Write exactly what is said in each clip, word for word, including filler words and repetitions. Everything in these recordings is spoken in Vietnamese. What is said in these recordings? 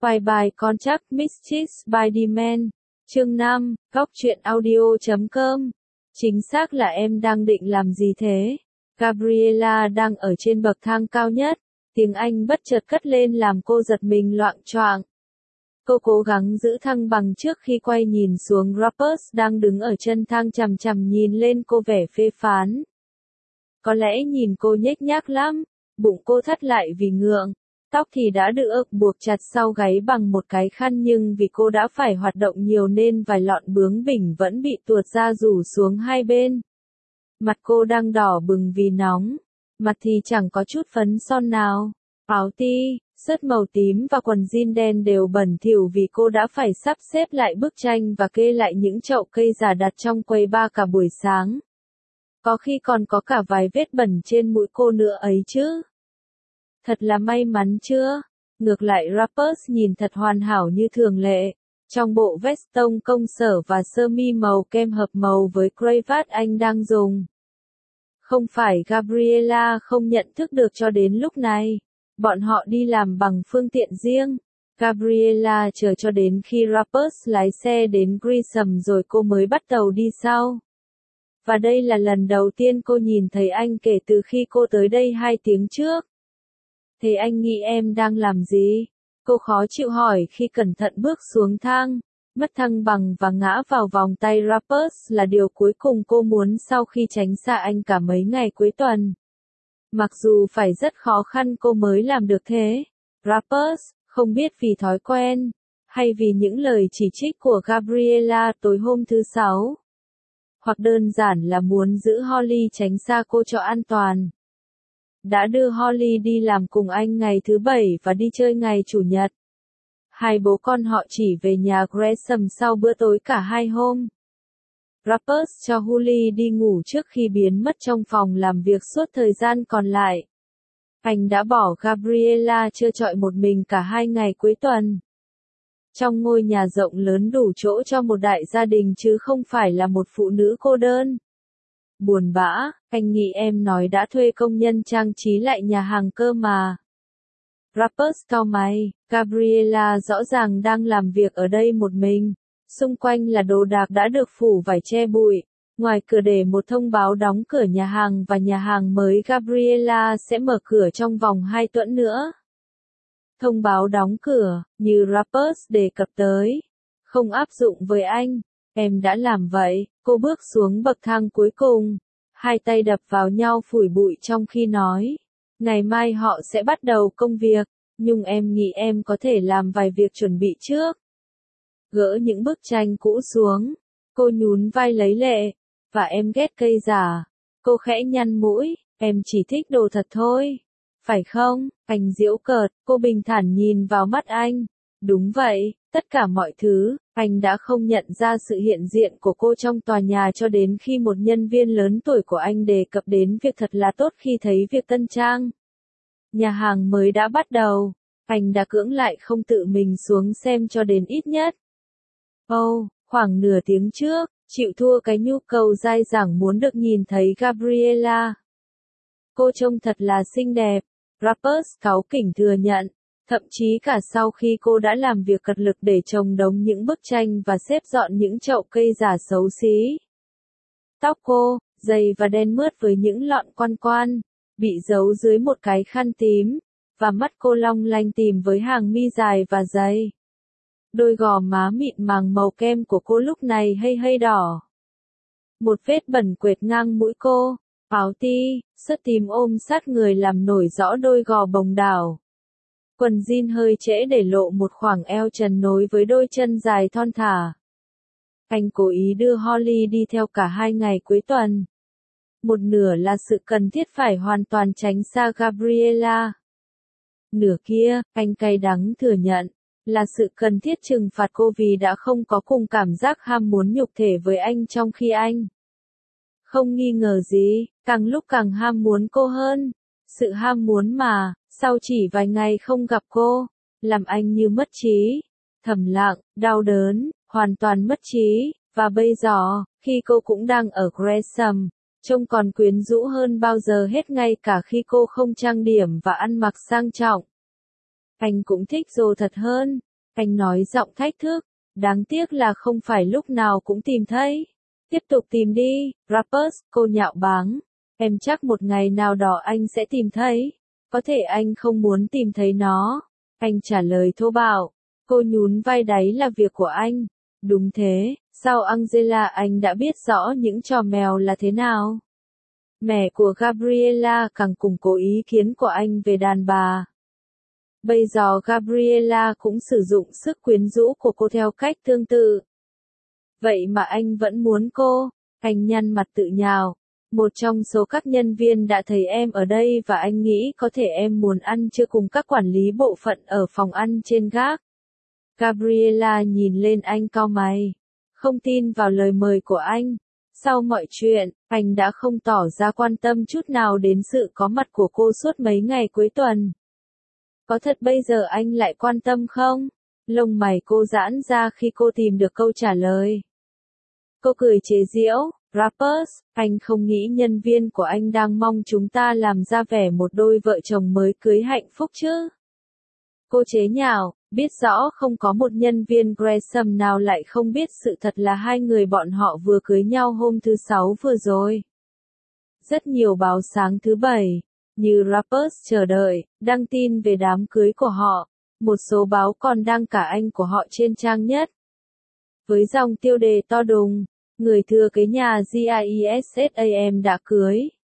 Bye bye Contact Mistress by Demand. Chương năm, góc truyện audio chấm com. Chính xác là em đang định làm gì thế? Gabriela đang ở trên bậc thang cao nhất. Tiếng Anh bất chợt cất lên làm cô giật mình loạng choạng. Cô cố gắng giữ thăng bằng trước khi quay nhìn xuống Rappers đang đứng ở chân thang chằm chằm nhìn lên cô vẻ phê phán. Có lẽ nhìn cô nhếch nhác lắm, bụng cô thắt lại vì ngượng. Tóc thì đã được buộc chặt sau gáy bằng một cái khăn nhưng vì cô đã phải hoạt động nhiều nên vài lọn bướng bỉnh vẫn bị tuột ra rủ xuống hai bên. Mặt cô đang đỏ bừng vì nóng, mặt thì chẳng có chút phấn son nào. Áo ti, sớt màu tím và quần jean đen đều bẩn thỉu vì cô đã phải sắp xếp lại bức tranh và kê lại những chậu cây giả đặt trong quầy bar cả buổi sáng. Có khi còn có cả vài vết bẩn trên mũi cô nữa ấy chứ. Thật là may mắn chưa? Ngược lại Rappers nhìn thật hoàn hảo như thường lệ. Trong bộ vest tông công sở và sơ mi màu kem hợp màu với cravat anh đang dùng. Không phải Gabriela không nhận thức được cho đến lúc này. Bọn họ đi làm bằng phương tiện riêng. Gabriela chờ cho đến khi Rappers lái xe đến Grissom rồi cô mới bắt đầu đi sau. Và đây là lần đầu tiên cô nhìn thấy anh kể từ khi cô tới đây hai tiếng trước. Thế anh nghĩ em đang làm gì? Cô khó chịu hỏi khi cẩn thận bước xuống thang. Mất thăng bằng và ngã vào vòng tay Rappers là điều cuối cùng cô muốn sau khi tránh xa anh cả mấy ngày cuối tuần. Mặc dù phải rất khó khăn cô mới làm được thế. Rappers, không biết vì thói quen, hay vì những lời chỉ trích của Gabriela tối hôm thứ Sáu. Hoặc đơn giản là muốn giữ Holly tránh xa cô cho an toàn. Đã đưa Holly đi làm cùng anh ngày thứ Bảy và đi chơi ngày Chủ nhật. Hai bố con họ chỉ về nhà Gresham sau bữa tối cả hai hôm. Rappers cho Holly đi ngủ trước khi biến mất trong phòng làm việc suốt thời gian còn lại. Anh đã bỏ Gabriela trơ trọi một mình cả hai ngày cuối tuần. Trong ngôi nhà rộng lớn đủ chỗ cho một đại gia đình chứ không phải là một phụ nữ cô đơn. Buồn bã, anh nghĩ em nói đã thuê công nhân trang trí lại nhà hàng cơ mà. Rappers cau mày, Gabriela rõ ràng đang làm việc ở đây một mình. Xung quanh là đồ đạc đã được phủ vải che bụi. Ngoài cửa để một thông báo đóng cửa nhà hàng và nhà hàng mới Gabriela sẽ mở cửa trong vòng hai tuần nữa. Thông báo đóng cửa, như Rappers đề cập tới, không áp dụng với anh. Em đã làm vậy, cô bước xuống bậc thang cuối cùng. Hai tay đập vào nhau phủi bụi trong khi nói. Ngày mai họ sẽ bắt đầu công việc, nhưng em nghĩ em có thể làm vài việc chuẩn bị trước. Gỡ những bức tranh cũ xuống. Cô nhún vai lấy lệ. Và em ghét cây giả. Cô khẽ nhăn mũi, em chỉ thích đồ thật thôi. Phải không? Anh giễu cợt, cô bình thản nhìn vào mắt anh. Đúng vậy, tất cả mọi thứ, anh đã không nhận ra sự hiện diện của cô trong tòa nhà cho đến khi một nhân viên lớn tuổi của anh đề cập đến việc thật là tốt khi thấy việc tân trang. Nhà hàng mới đã bắt đầu, anh đã cưỡng lại không tự mình xuống xem cho đến ít nhất. Oh, khoảng nửa tiếng trước, chịu thua cái nhu cầu dai dẳng muốn được nhìn thấy Gabriela. Cô trông thật là xinh đẹp, Rappers cáu kỉnh thừa nhận. Thậm chí cả sau khi cô đã làm việc cật lực để chồng đống những bức tranh và xếp dọn những chậu cây giả xấu xí. Tóc cô, dày và đen mướt với những lọn quan quan, bị giấu dưới một cái khăn tím, và mắt cô long lanh tìm với hàng mi dài và dày. Đôi gò má mịn màng màu kem của cô lúc này hơi hơi đỏ. Một vết bẩn quệt ngang mũi cô, áo ti, sớt tím ôm sát người làm nổi rõ đôi gò bồng đảo. Quần jean hơi trễ để lộ một khoảng eo trần nối với đôi chân dài thon thả. Anh cố ý đưa Holly đi theo cả hai ngày cuối tuần. Một nửa là sự cần thiết phải hoàn toàn tránh xa Gabriela. Nửa kia, anh cay đắng thừa nhận, là sự cần thiết trừng phạt cô vì đã không có cùng cảm giác ham muốn nhục thể với anh trong khi anh. Không nghi ngờ gì, càng lúc càng ham muốn cô hơn. Sự ham muốn mà, sau chỉ vài ngày không gặp cô, làm anh như mất trí, thầm lặng, đau đớn, hoàn toàn mất trí, và bây giờ, khi cô cũng đang ở Gresham, trông còn quyến rũ hơn bao giờ hết ngay cả khi cô không trang điểm và ăn mặc sang trọng. Anh cũng thích Joe thật hơn, Anh nói giọng thách thức. Đáng tiếc là không phải lúc nào cũng tìm thấy. Tiếp tục tìm đi, Rappers, cô nhạo báng. Em chắc một ngày nào đó anh sẽ tìm thấy. Có thể anh không muốn tìm thấy nó. Anh trả lời thô bạo. Cô nhún vai đáy là việc của anh. Đúng thế, sao Angela anh đã biết rõ những trò mèo là thế nào? Mẹ của Gabriela càng củng cố ý kiến của anh về đàn bà. Bây giờ Gabriela cũng sử dụng sức quyến rũ của cô theo cách tương tự. Vậy mà anh vẫn muốn cô, anh nhăn mặt tự nhạo. Một trong số các nhân viên đã thấy em ở đây và anh nghĩ có thể em muốn ăn trưa cùng các quản lý bộ phận ở phòng ăn trên gác. Gabriela nhìn lên anh cau mày. Không tin vào lời mời của anh. Sau mọi chuyện, anh đã không tỏ ra quan tâm chút nào đến sự có mặt của cô suốt mấy ngày cuối tuần. Có thật bây giờ anh lại quan tâm không? Lông mày cô giãn ra khi cô tìm được câu trả lời. Cô cười chế giễu, Rappers, anh không nghĩ nhân viên của anh đang mong chúng ta làm ra vẻ một đôi vợ chồng mới cưới hạnh phúc chứ? Cô chế nhạo, biết rõ không có một nhân viên Gresham nào lại không biết sự thật là hai người bọn họ vừa cưới nhau hôm thứ Sáu vừa rồi. Rất nhiều báo sáng thứ Bảy, như Rappers chờ đợi, đăng tin về đám cưới của họ. Một số báo còn đăng cả anh của họ trên trang nhất. Với dòng tiêu đề to đùng, người thừa kế nhà Gisam đã cưới.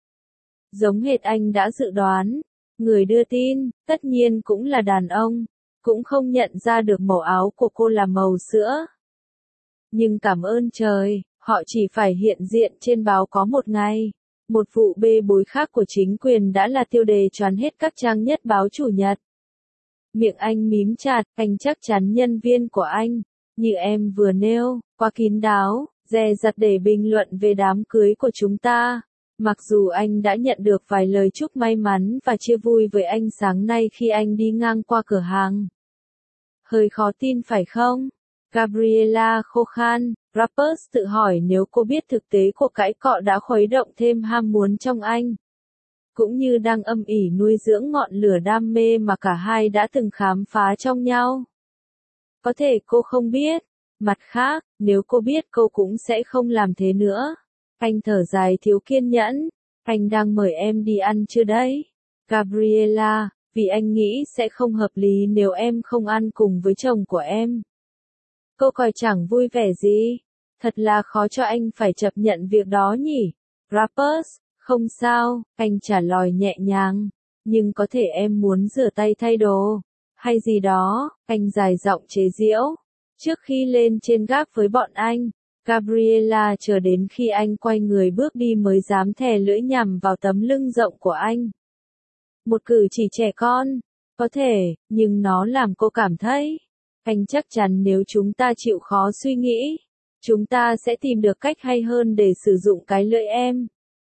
Giống hệt anh đã dự đoán, người đưa tin, tất nhiên cũng là đàn ông, cũng không nhận ra được màu áo của cô là màu sữa. Nhưng cảm ơn trời, họ chỉ phải hiện diện trên báo có một ngày. Một vụ bê bối khác của chính quyền đã là tiêu đề choán hết các trang nhất báo Chủ nhật. Miệng anh mím chặt, anh chắc chắn nhân viên của anh, như em vừa nêu, quá kín đáo, dè dặt để bình luận về đám cưới của chúng ta. Mặc dù anh đã nhận được vài lời chúc may mắn và chia vui với anh sáng nay khi anh đi ngang qua cửa hàng. Hơi khó tin phải không? Gabriela khô khan, Rappers tự hỏi nếu cô biết thực tế cuộc cãi cọ đã khuấy động thêm ham muốn trong anh. Cũng như đang âm ỉ nuôi dưỡng ngọn lửa đam mê mà cả hai đã từng khám phá trong nhau. Có thể cô không biết. Mặt khác, nếu cô biết cô cũng sẽ không làm thế nữa. Anh thở dài thiếu kiên nhẫn. Anh đang mời em đi ăn chưa đấy? Gabriela, vì anh nghĩ sẽ không hợp lý nếu em không ăn cùng với chồng của em. Cô coi chẳng vui vẻ gì. Thật là khó cho anh phải chấp nhận việc đó nhỉ? Rappers, không sao, anh trả lời nhẹ nhàng. Nhưng có thể em muốn rửa tay thay đồ. Hay gì đó, anh dài giọng chế giễu. Trước khi lên trên gác với bọn anh, Gabriela chờ đến khi anh quay người bước đi mới dám thè lưỡi nhằm vào tấm lưng rộng của anh. Một cử chỉ trẻ con, có thể, nhưng nó làm cô cảm thấy. Anh chắc chắn nếu chúng ta chịu khó suy nghĩ, chúng ta sẽ tìm được cách hay hơn để sử dụng cái lưỡi em.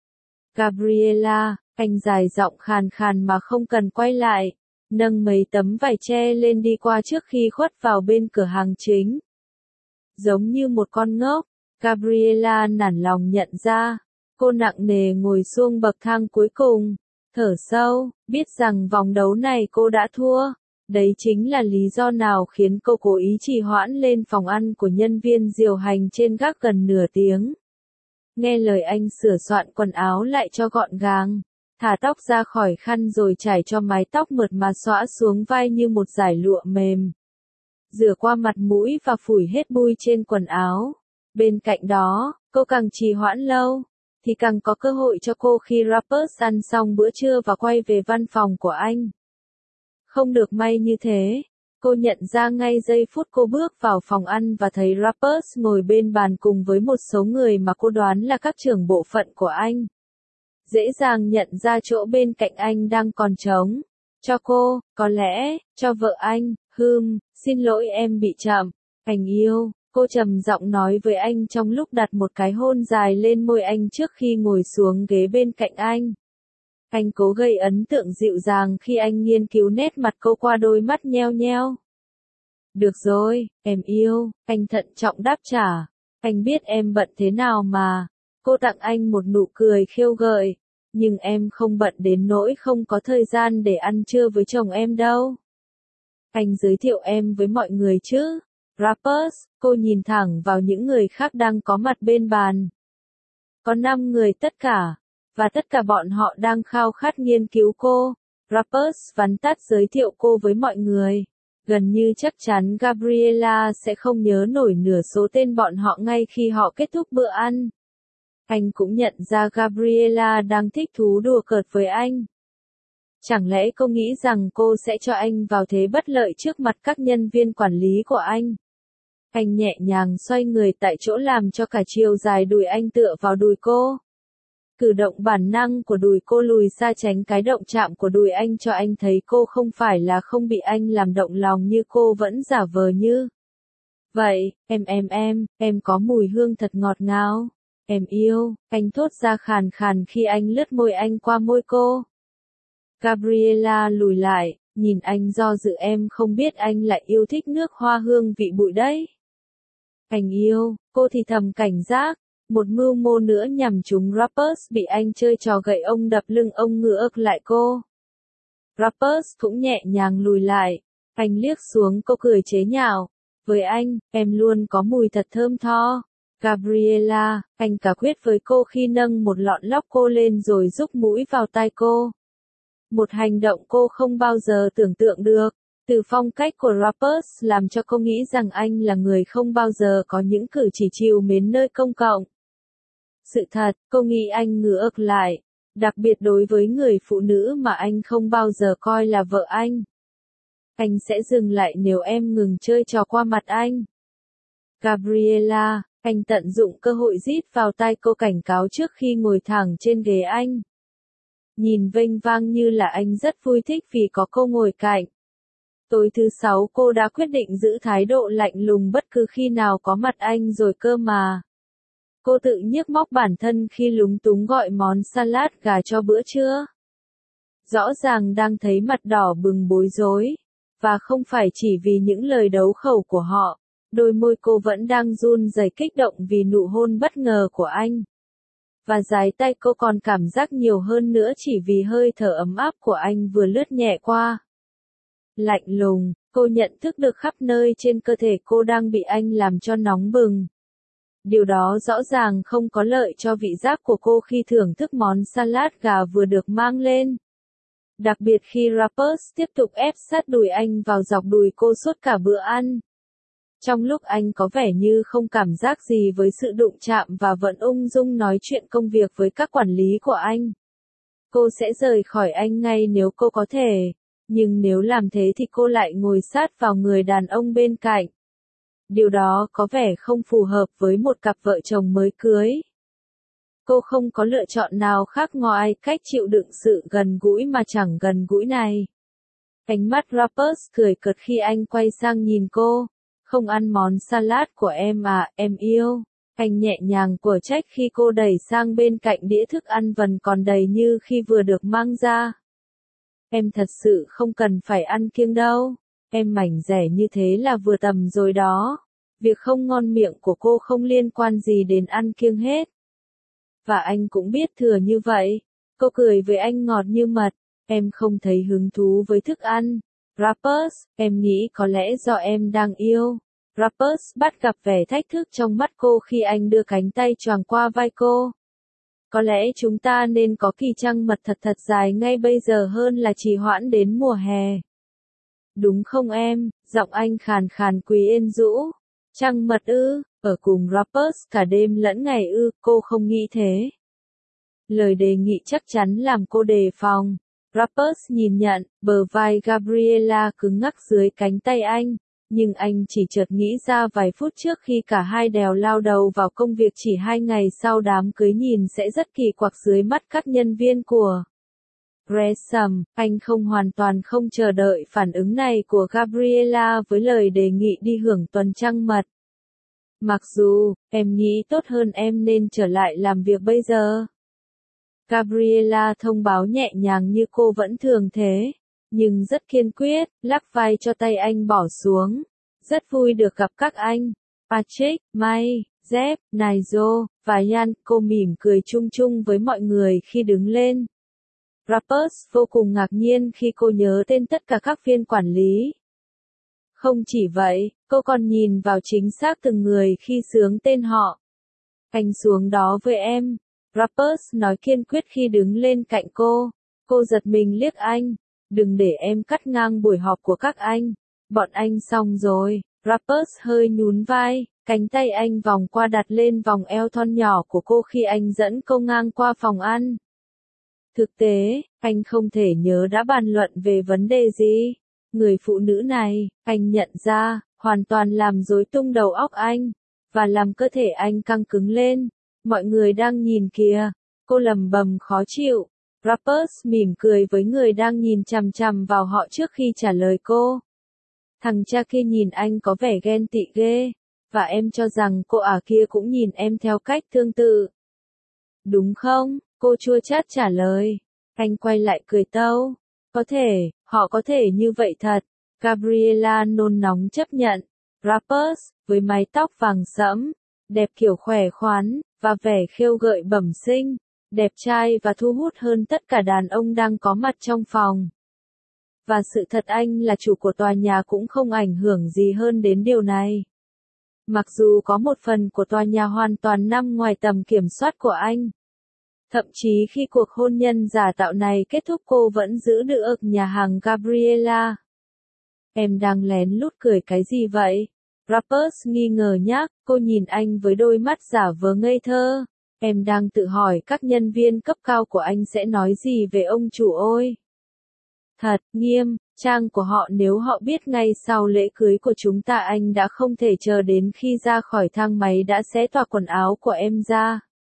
Gabriela, anh dài giọng khàn khàn mà không cần quay lại, nâng mấy tấm vải che lên đi qua trước khi khuất vào bên cửa hàng chính. Giống như một con ngốc, Gabriela nản lòng nhận ra, cô nặng nề ngồi xuống bậc thang cuối cùng, thở sâu, biết rằng vòng đấu này cô đã thua. Đấy chính là lý do nào khiến cô cố ý trì hoãn lên phòng ăn của nhân viên điều hành trên gác gần nửa tiếng. Nghe lời anh sửa soạn quần áo lại cho gọn gàng, thả tóc ra khỏi khăn rồi trải cho mái tóc mượt mà xõa xuống vai như một dải lụa mềm. Rửa qua mặt mũi và phủi hết bụi trên quần áo. Bên cạnh đó, cô càng trì hoãn lâu, thì càng có cơ hội cho cô khi Rappers ăn xong bữa trưa và quay về văn phòng của anh. Không được may như thế, cô nhận ra ngay giây phút cô bước vào phòng ăn và thấy Rappers ngồi bên bàn cùng với một số người mà cô đoán là các trưởng bộ phận của anh. Dễ dàng nhận ra chỗ bên cạnh anh đang còn trống. Cho cô, có lẽ, cho vợ anh, hừm, xin lỗi em bị chậm. Anh yêu, cô trầm giọng nói với anh trong lúc đặt một cái hôn dài lên môi anh trước khi ngồi xuống ghế bên cạnh anh. Anh cố gây ấn tượng dịu dàng khi anh nghiên cứu nét mặt cô qua đôi mắt nheo nheo. Được rồi, em yêu, anh thận trọng đáp trả. Anh biết em bận thế nào mà. Cô tặng anh một nụ cười khiêu gợi. Nhưng em không bận đến nỗi không có thời gian để ăn trưa với chồng em đâu. Anh giới thiệu em với mọi người chứ. Rappers, cô nhìn thẳng vào những người khác đang có mặt bên bàn. Có năm người tất cả, và tất cả bọn họ đang khao khát nghiên cứu cô. Rappers vắn tắt giới thiệu cô với mọi người. Gần như chắc chắn Gabriela sẽ không nhớ nổi nửa số tên bọn họ ngay khi họ kết thúc bữa ăn. Anh cũng nhận ra Gabriela đang thích thú đùa cợt với anh. Chẳng lẽ cô nghĩ rằng cô sẽ cho anh vào thế bất lợi trước mặt các nhân viên quản lý của anh? Anh nhẹ nhàng xoay người tại chỗ làm cho cả chiều dài đùi anh tựa vào đùi cô. Cử động bản năng của đùi cô lùi xa tránh cái động chạm của đùi anh cho anh thấy cô không phải là không bị anh làm động lòng như cô vẫn giả vờ như. Vậy, em em em, em có mùi hương thật ngọt ngào. Em yêu, anh thốt ra khàn khàn khi anh lướt môi anh qua môi cô. Gabriela lùi lại, nhìn anh do dự em không biết anh lại yêu thích nước hoa hương vị bụi đấy. Anh yêu, cô thì thầm cảnh giác, một mưu mô nữa nhằm trúng Rappers bị anh chơi trò gậy ông đập lưng ông ngựa lại cô. Rappers cũng nhẹ nhàng lùi lại, anh liếc xuống cô cười chế nhạo, với anh, em luôn có mùi thật thơm tho. Gabriela, anh cả quyết với cô khi nâng một lọn lóc cô lên rồi rúc mũi vào tai cô. Một hành động cô không bao giờ tưởng tượng được. Từ phong cách của Rappers làm cho cô nghĩ rằng anh là người không bao giờ có những cử chỉ trìu mến nơi công cộng. Sự thật, cô nghĩ anh ngược lại, đặc biệt đối với người phụ nữ mà anh không bao giờ coi là vợ anh. Anh sẽ dừng lại nếu em ngừng chơi trò qua mặt anh. Gabriela, anh tận dụng cơ hội rít vào tai cô cảnh cáo trước khi ngồi thẳng trên ghế anh. Nhìn vênh vang như là anh rất vui thích vì có cô ngồi cạnh. Tối thứ sáu cô đã quyết định giữ thái độ lạnh lùng bất cứ khi nào có mặt anh rồi cơ mà. Cô tự nhiếc móc bản thân khi lúng túng gọi món salad gà cho bữa trưa. Rõ ràng đang thấy mặt đỏ bừng bối rối. Và không phải chỉ vì những lời đấu khẩu của họ, đôi môi cô vẫn đang run rẩy kích động vì nụ hôn bất ngờ của anh. Và dái tay cô còn cảm giác nhiều hơn nữa chỉ vì hơi thở ấm áp của anh vừa lướt nhẹ qua. Lạnh lùng, cô nhận thức được khắp nơi trên cơ thể cô đang bị anh làm cho nóng bừng. Điều đó rõ ràng không có lợi cho vị giác của cô khi thưởng thức món salad gà vừa được mang lên. Đặc biệt khi Rappers tiếp tục ép sát đùi anh vào dọc đùi cô suốt cả bữa ăn. Trong lúc anh có vẻ như không cảm giác gì với sự đụng chạm và vẫn ung dung nói chuyện công việc với các quản lý của anh. Cô sẽ rời khỏi anh ngay nếu cô có thể. Nhưng nếu làm thế thì cô lại ngồi sát vào người đàn ông bên cạnh. Điều đó có vẻ không phù hợp với một cặp vợ chồng mới cưới. Cô không có lựa chọn nào khác ngoài cách chịu đựng sự gần gũi mà chẳng gần gũi này. Ánh mắt Rappers cười cợt khi anh quay sang nhìn cô. Không ăn món salad của em à, em yêu. Anh nhẹ nhàng của trách khi cô đẩy sang bên cạnh đĩa thức ăn vẫn còn đầy như khi vừa được mang ra. Em thật sự không cần phải ăn kiêng đâu. Em mảnh rẻ như thế là vừa tầm rồi đó. Việc không ngon miệng của cô không liên quan gì đến ăn kiêng hết. Và anh cũng biết thừa như vậy. Cô cười với anh ngọt như mật. Em không thấy hứng thú với thức ăn. Rappers, em nghĩ có lẽ do em đang yêu. Rappers bắt gặp vẻ thách thức trong mắt cô khi anh đưa cánh tay choàng qua vai cô. Có lẽ chúng ta nên có kỳ trăng mật thật thật dài ngay bây giờ hơn là trì hoãn đến mùa hè. Đúng không em? Giọng anh khàn khàn quý êm dũ. Trăng mật ư, ở cùng Rappers cả đêm lẫn ngày ư, cô không nghĩ thế. Lời đề nghị chắc chắn làm cô đề phòng. Rappers nhìn nhận, bờ vai Gabriela cứng ngắc dưới cánh tay anh. Nhưng anh chỉ chợt nghĩ ra vài phút trước khi cả hai đều lao đầu vào công việc chỉ hai ngày sau đám cưới nhìn sẽ rất kỳ quặc dưới mắt các nhân viên của Gresham. Anh không hoàn toàn không chờ đợi phản ứng này của Gabriela với lời đề nghị đi hưởng tuần trăng mật. Mặc dù, em nghĩ tốt hơn em nên trở lại làm việc bây giờ. Gabriela thông báo nhẹ nhàng như cô vẫn thường thế. Nhưng rất kiên quyết, lắc vai cho tay anh bỏ xuống. Rất vui được gặp các anh. Patrick, Mike, Jeff, Nigel, và Ian, cô mỉm cười chung chung với mọi người khi đứng lên. Rappers vô cùng ngạc nhiên khi cô nhớ tên tất cả các viên quản lý. Không chỉ vậy, cô còn nhìn vào chính xác từng người khi xướng tên họ. Anh xuống đó với em. Rappers nói kiên quyết khi đứng lên cạnh cô. Cô giật mình liếc anh. Đừng để em cắt ngang buổi họp của các anh. Bọn anh xong rồi. Rappers hơi nhún vai. Cánh tay anh vòng qua đặt lên vòng eo thon nhỏ của cô khi anh dẫn cô ngang qua phòng ăn. Thực tế, anh không thể nhớ đã bàn luận về vấn đề gì. Người phụ nữ này, anh nhận ra, hoàn toàn làm rối tung đầu óc anh, và làm cơ thể anh căng cứng lên. Mọi người đang nhìn kìa. Cô lầm bầm khó chịu. Rappers mỉm cười với người đang nhìn chằm chằm vào họ trước khi trả lời cô. Thằng cha kia nhìn anh có vẻ ghen tị ghê. Và em cho rằng cô ả kia cũng nhìn em theo cách tương tự. Đúng không? Cô chua chát trả lời. Anh quay lại cười tâu. Có thể, họ có thể như vậy thật. Gabriela nôn nóng chấp nhận. Rappers, với mái tóc vàng sẫm, đẹp kiểu khỏe khoắn, và vẻ khêu gợi bẩm sinh, đẹp trai và thu hút hơn tất cả đàn ông đang có mặt trong phòng. Và sự thật anh là chủ của tòa nhà cũng không ảnh hưởng gì hơn đến điều này. Mặc dù có một phần của tòa nhà hoàn toàn nằm ngoài tầm kiểm soát của anh. Thậm chí khi cuộc hôn nhân giả tạo này kết thúc cô vẫn giữ được nhà hàng Gabriela. Em đang lén lút cười cái gì vậy? Rappers nghi ngờ nhắc, cô nhìn anh với đôi mắt giả vờ ngây thơ. Em đang tự hỏi các nhân viên cấp cao của anh sẽ nói gì về ông chủ ôi. Thật, nghiêm, trang của họ nếu họ biết ngay sau lễ cưới của chúng ta anh đã không thể chờ đến khi ra khỏi thang máy đã xé toạc quần áo của em ra.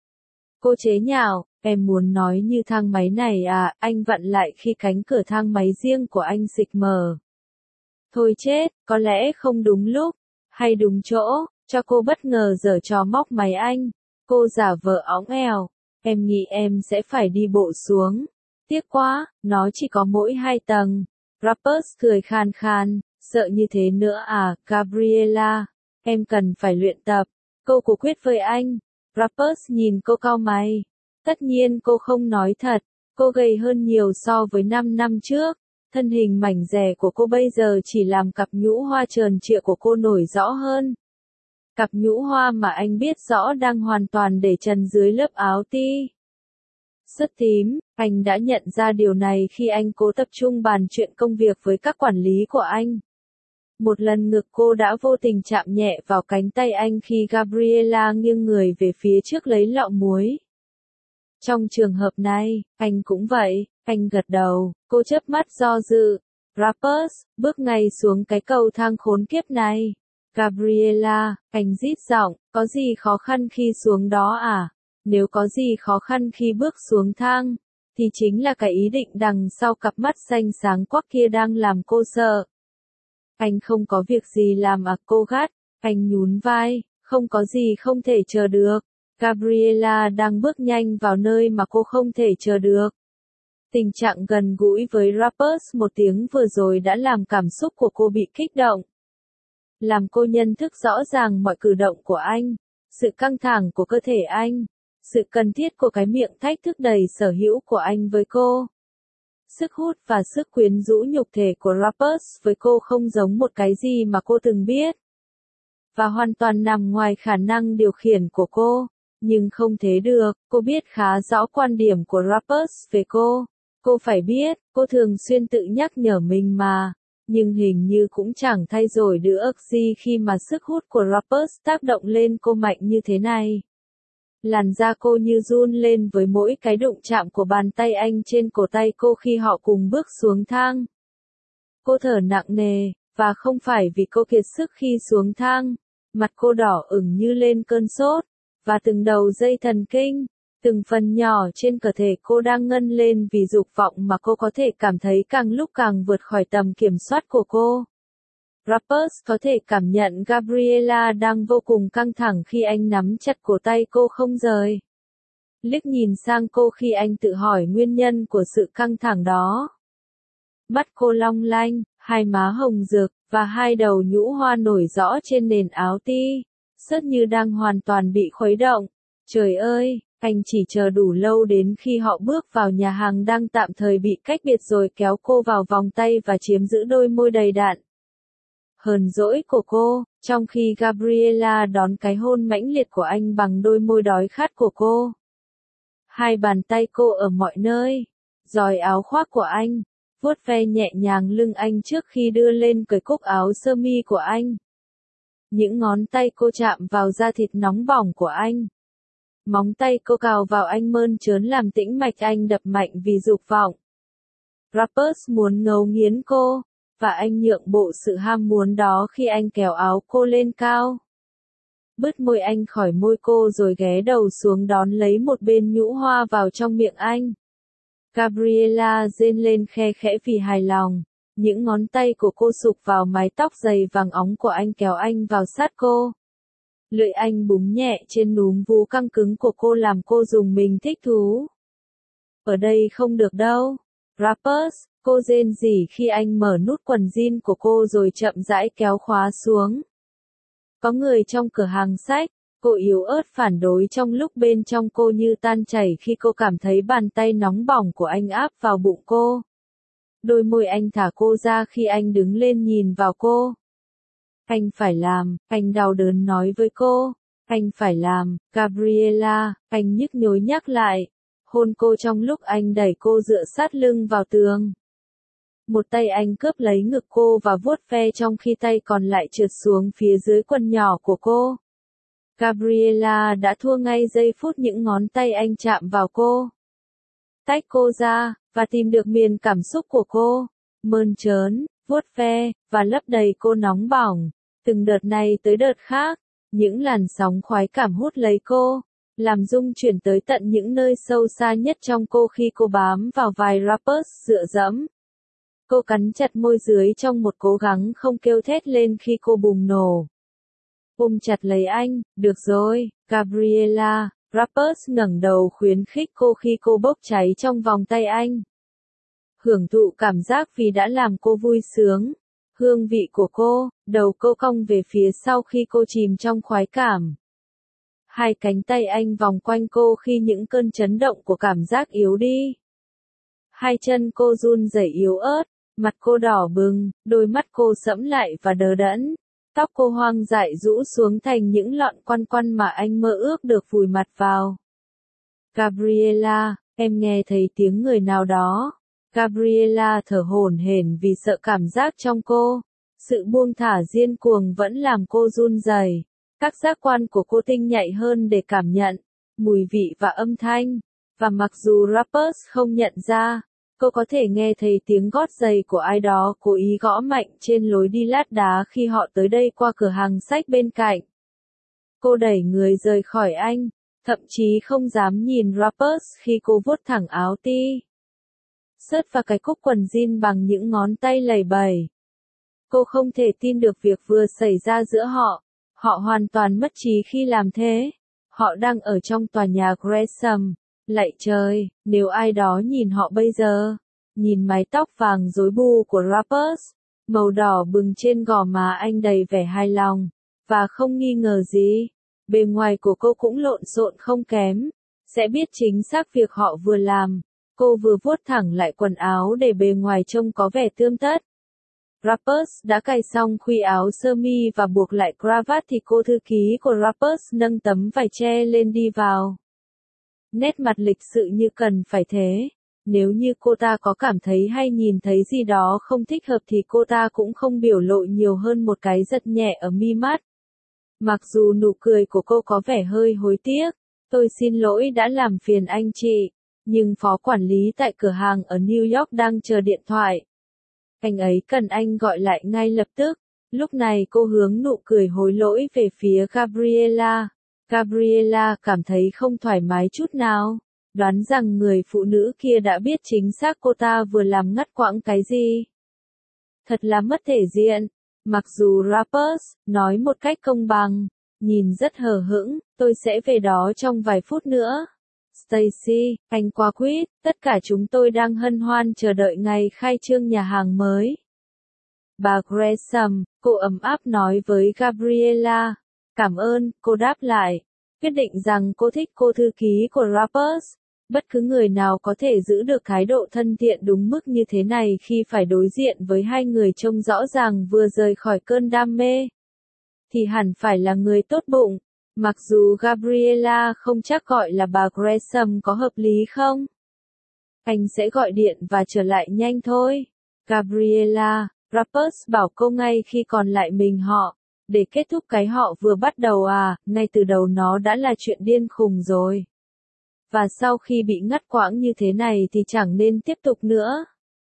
Cô chế nhạo, em muốn nói như thang máy này à, anh vặn lại khi cánh cửa thang máy riêng của anh xịch mở. Thôi chết, có lẽ không đúng lúc, hay đúng chỗ, cho cô bất ngờ giở trò móc máy anh. Cô giả vờ óng eo, em nghĩ em sẽ phải đi bộ xuống. Tiếc quá, nó chỉ có mỗi hai tầng. Rappers cười khan khan, sợ như thế nữa à, Gabriela. Em cần phải luyện tập. Cô cố quyết với anh. Rappers nhìn cô cau mày. Tất nhiên cô không nói thật. Cô gầy hơn nhiều so với năm năm trước. Thân hình mảnh dẻ của cô bây giờ chỉ làm cặp nhũ hoa tròn trịa của cô nổi rõ hơn. Cặp nhũ hoa mà anh biết rõ đang hoàn toàn để trần dưới lớp áo ti. Sứt tím, anh đã nhận ra điều này khi anh cố tập trung bàn chuyện công việc với các quản lý của anh. Một lần ngực cô đã vô tình chạm nhẹ vào cánh tay anh khi Gabriela nghiêng người về phía trước lấy lọ muối. Trong trường hợp này, anh cũng vậy, anh gật đầu, cô chớp mắt do dự. Rappers, bước ngay xuống cái cầu thang khốn kiếp này. Gabriela, anh rít giọng, có gì khó khăn khi xuống đó à? Nếu có gì khó khăn khi bước xuống thang, thì chính là cái ý định đằng sau cặp mắt xanh sáng quắc kia đang làm cô sợ. Anh không có việc gì làm à, cô gắt, anh nhún vai, không có gì không thể chờ được. Gabriela đang bước nhanh vào nơi mà cô không thể chờ được. Tình trạng gần gũi với Rappers một tiếng vừa rồi đã làm cảm xúc của cô bị kích động. Làm cô nhận thức rõ ràng mọi cử động của anh, sự căng thẳng của cơ thể anh, sự cần thiết của cái miệng thách thức đầy sở hữu của anh với cô. Sức hút và sức quyến rũ nhục thể của Rappers với cô không giống một cái gì mà cô từng biết. Và hoàn toàn nằm ngoài khả năng điều khiển của cô. Nhưng không thế được, cô biết khá rõ quan điểm của Rappers về cô. Cô phải biết, cô thường xuyên tự nhắc nhở mình mà. Nhưng hình như cũng chẳng thay đổi được gì khi mà sức hút của Rappers tác động lên cô mạnh như thế này. Làn da cô như run lên với mỗi cái đụng chạm của bàn tay anh trên cổ tay cô khi họ cùng bước xuống thang. Cô thở nặng nề, và không phải vì cô kiệt sức khi xuống thang. Mặt cô đỏ ửng như lên cơn sốt, và từng đầu dây thần kinh, từng phần nhỏ trên cơ thể cô đang ngân lên vì dục vọng mà cô có thể cảm thấy càng lúc càng vượt khỏi tầm kiểm soát của cô. Rappers có thể cảm nhận Gabriela đang vô cùng căng thẳng khi anh nắm chặt cổ tay cô không rời. Liếc nhìn sang cô khi anh tự hỏi nguyên nhân của sự căng thẳng đó. Mắt cô long lanh, hai má hồng rực, và hai đầu nhũ hoa nổi rõ trên nền áo ti, sớt như đang hoàn toàn bị khuấy động. Trời ơi, anh chỉ chờ đủ lâu đến khi họ bước vào nhà hàng đang tạm thời bị cách biệt rồi kéo cô vào vòng tay và chiếm giữ đôi môi đầy đặn. hờn dỗi của cô, trong khi Gabriela đón cái hôn mãnh liệt của anh bằng đôi môi đói khát của cô. Hai bàn tay cô ở mọi nơi, giòi áo khoác của anh, vuốt ve nhẹ nhàng lưng anh trước khi đưa lên cởi cúc áo sơ mi của anh. Những ngón tay cô chạm vào da thịt nóng bỏng của anh. Móng tay cô cào vào anh mơn trớn làm tĩnh mạch anh đập mạnh vì dục vọng. Rappers muốn ngấu nghiến cô, và anh nhượng bộ sự ham muốn đó khi anh kéo áo cô lên cao. Bứt môi anh khỏi môi cô rồi ghé đầu xuống đón lấy một bên nhũ hoa vào trong miệng anh. Gabriela rên lên khe khẽ vì hài lòng. Những ngón tay của cô sụp vào mái tóc dày vàng óng của anh kéo anh vào sát cô. Lưỡi anh búng nhẹ trên núm vú căng cứng của cô làm cô rùng mình thích thú. Ở đây không được đâu. Rappers, cô rên rỉ khi anh mở nút quần jean của cô rồi chậm rãi kéo khóa xuống. Có người trong cửa hàng sách, cô yếu ớt phản đối trong lúc bên trong cô như tan chảy khi cô cảm thấy bàn tay nóng bỏng của anh áp vào bụng cô. Đôi môi anh thả cô ra khi anh đứng lên nhìn vào cô. Anh phải làm, anh đau đớn nói với cô. Anh phải làm, Gabriela, anh nhức nhối nhắc lại. Hôn cô trong lúc anh đẩy cô dựa sát lưng vào tường. Một tay anh cướp lấy ngực cô và vuốt ve trong khi tay còn lại trượt xuống phía dưới quần nhỏ của cô. Gabriela đã thua ngay giây phút những ngón tay anh chạm vào cô. Tách cô ra, và tìm được miền cảm xúc của cô. Mơn trớn, vuốt ve, và lấp đầy cô nóng bỏng. Từng đợt này tới đợt khác, những làn sóng khoái cảm hút lấy cô, làm rung chuyển tới tận những nơi sâu xa nhất trong cô khi cô bám vào vai rappers dựa dẫm. Cô cắn chặt môi dưới trong một cố gắng không kêu thét lên khi cô bùng nổ. Ôm chặt lấy anh, được rồi, Gabriela, rappers ngẩng đầu khuyến khích cô khi cô bốc cháy trong vòng tay anh. Hưởng thụ cảm giác vì đã làm cô vui sướng. Hương vị của cô, đầu cô cong về phía sau khi cô chìm trong khoái cảm. Hai cánh tay anh vòng quanh cô khi những cơn chấn động của cảm giác yếu đi. Hai chân cô run rẩy yếu ớt, mặt cô đỏ bừng, đôi mắt cô sẫm lại và đờ đẫn. Tóc cô hoang dại rũ xuống thành những lọn quăn quăn mà anh mơ ước được vùi mặt vào. Gabriela, em nghe thấy tiếng người nào đó. Gabriela thở hổn hển vì sợ cảm giác trong cô. Sự buông thả điên cuồng vẫn làm cô run rẩy. Các giác quan của cô tinh nhạy hơn để cảm nhận mùi vị và âm thanh. Và mặc dù rappers không nhận ra, cô có thể nghe thấy tiếng gót giày của ai đó cố ý gõ mạnh trên lối đi lát đá khi họ tới đây qua cửa hàng sách bên cạnh. Cô đẩy người rời khỏi anh, thậm chí không dám nhìn rappers khi cô vuốt thẳng áo ti sớt và cái cúc quần jean bằng những ngón tay lầy bầy. Cô không thể tin được việc vừa xảy ra giữa họ. Họ hoàn toàn mất trí khi làm thế. Họ đang ở trong tòa nhà Gresham. Lạy trời, nếu ai đó nhìn họ bây giờ, nhìn mái tóc vàng rối bù của rappers, màu đỏ bừng trên gò má anh đầy vẻ hài lòng, và không nghi ngờ gì, bề ngoài của cô cũng lộn xộn không kém, sẽ biết chính xác việc họ vừa làm. Cô vừa vuốt thẳng lại quần áo để bề ngoài trông có vẻ tươm tất. Rappers đã cài xong khuy áo sơ mi và buộc lại cravat thì cô thư ký của Rappers nâng tấm vải che lên đi vào. Nét mặt lịch sự như cần phải thế. Nếu như cô ta có cảm thấy hay nhìn thấy gì đó không thích hợp thì cô ta cũng không biểu lộ nhiều hơn một cái giật nhẹ ở mi mắt. Mặc dù nụ cười của cô có vẻ hơi hối tiếc. Tôi xin lỗi đã làm phiền anh chị. Nhưng phó quản lý tại cửa hàng ở New York đang chờ điện thoại. Anh ấy cần anh gọi lại ngay lập tức. Lúc này cô hướng nụ cười hối lỗi về phía Gabriela. Gabriela cảm thấy không thoải mái chút nào. Đoán rằng người phụ nữ kia đã biết chính xác cô ta vừa làm ngắt quãng cái gì. Thật là mất thể diện. Mặc dù Rappers nói một cách công bằng, nhìn rất hờ hững, tôi sẽ về đó trong vài phút nữa. Stacy, anh qua quýt, tất cả chúng tôi đang hân hoan chờ đợi ngày khai trương nhà hàng mới. Bà Gresham, cô ấm áp nói với Gabriela. Cảm ơn, cô đáp lại. Quyết định rằng cô thích cô thư ký của Rappers. Bất cứ người nào có thể giữ được thái độ thân thiện đúng mức như thế này khi phải đối diện với hai người trông rõ ràng vừa rời khỏi cơn đam mê, thì hẳn phải là người tốt bụng. Mặc dù Gabriela không chắc gọi là bà Gresham có hợp lý không? Anh sẽ gọi điện và trở lại nhanh thôi. Gabriela, Rappers bảo cô ngay khi còn lại mình họ. Để kết thúc cái họ vừa bắt đầu à, ngay từ đầu nó đã là chuyện điên khùng rồi. Và sau khi bị ngắt quãng như thế này thì chẳng nên tiếp tục nữa.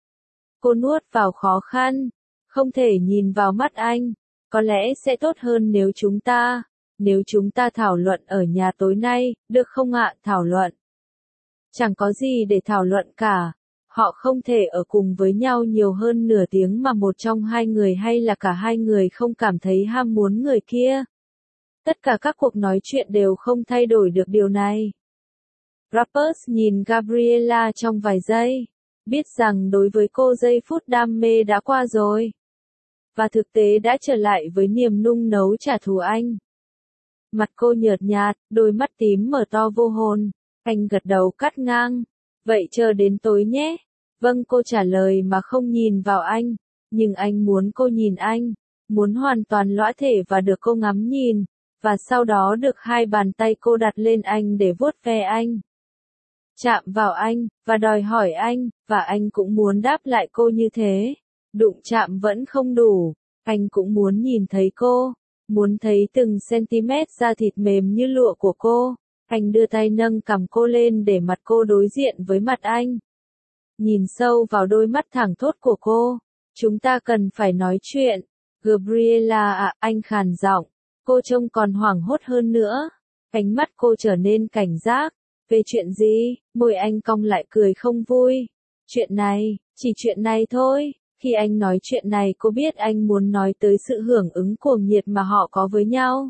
Cô nuốt vào khó khăn. Không thể nhìn vào mắt anh. Có lẽ sẽ tốt hơn nếu chúng ta, nếu chúng ta thảo luận ở nhà tối nay, được không ạ? Thảo luận. Chẳng có gì để thảo luận cả. Họ không thể ở cùng với nhau nhiều hơn nửa tiếng mà một trong hai người hay là cả hai người không cảm thấy ham muốn người kia. Tất cả các cuộc nói chuyện đều không thay đổi được điều này. Rappers nhìn Gabriela trong vài giây, biết rằng đối với cô giây phút đam mê đã qua rồi. Và thực tế đã trở lại với niềm nung nấu trả thù anh. Mặt cô nhợt nhạt, đôi mắt tím mở to vô hồn. Anh gật đầu cắt ngang. Vậy chờ đến tối nhé. Vâng, cô trả lời mà không nhìn vào anh. Nhưng anh muốn cô nhìn anh. Muốn hoàn toàn lõa thể và được cô ngắm nhìn. Và sau đó được hai bàn tay cô đặt lên anh để vuốt ve anh. Chạm vào anh, và đòi hỏi anh, và anh cũng muốn đáp lại cô như thế. Đụng chạm vẫn không đủ. Anh cũng muốn nhìn thấy cô. Muốn thấy từng cm da thịt mềm như lụa của cô. Anh đưa tay nâng cằm cô lên để mặt cô đối diện với mặt anh. Nhìn sâu vào đôi mắt thẳng thốt của cô. Chúng ta cần phải nói chuyện. Gabriela à, anh khàn giọng. Cô trông còn hoảng hốt hơn nữa. Ánh mắt cô trở nên cảnh giác. Về chuyện gì? Môi anh cong lại cười không vui. Chuyện này, chỉ chuyện này thôi. Khi anh nói chuyện này cô biết anh muốn nói tới sự hưởng ứng cuồng nhiệt mà họ có với nhau.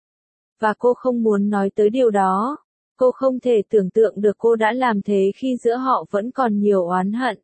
Và cô không muốn nói tới điều đó. Cô không thể tưởng tượng được cô đã làm thế khi giữa họ vẫn còn nhiều oán hận.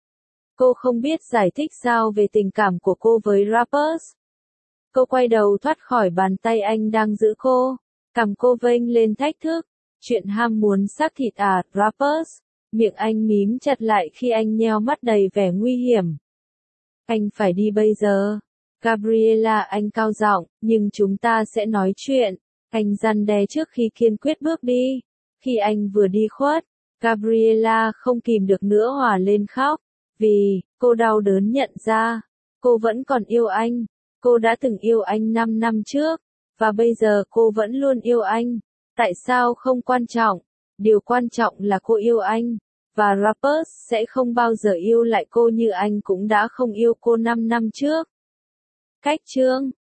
Cô không biết giải thích sao về tình cảm của cô với Rappers. Cô quay đầu thoát khỏi bàn tay anh đang giữ cô. Cằm cô vênh lên thách thức. Chuyện ham muốn xác thịt à, Rappers. Miệng anh mím chặt lại khi anh nheo mắt đầy vẻ nguy hiểm. Anh phải đi bây giờ. Gabriela, anh cao giọng, nhưng chúng ta sẽ nói chuyện. Anh răn đe trước khi kiên quyết bước đi. Khi anh vừa đi khuất, Gabriela không kìm được nữa hòa lên khóc. Vì, cô đau đớn nhận ra, cô vẫn còn yêu anh. Cô đã từng yêu anh năm năm trước. Và bây giờ cô vẫn luôn yêu anh. Tại sao không quan trọng? Điều quan trọng là cô yêu anh. Và Rappers sẽ không bao giờ yêu lại cô như anh cũng đã không yêu cô năm năm trước. Cách chương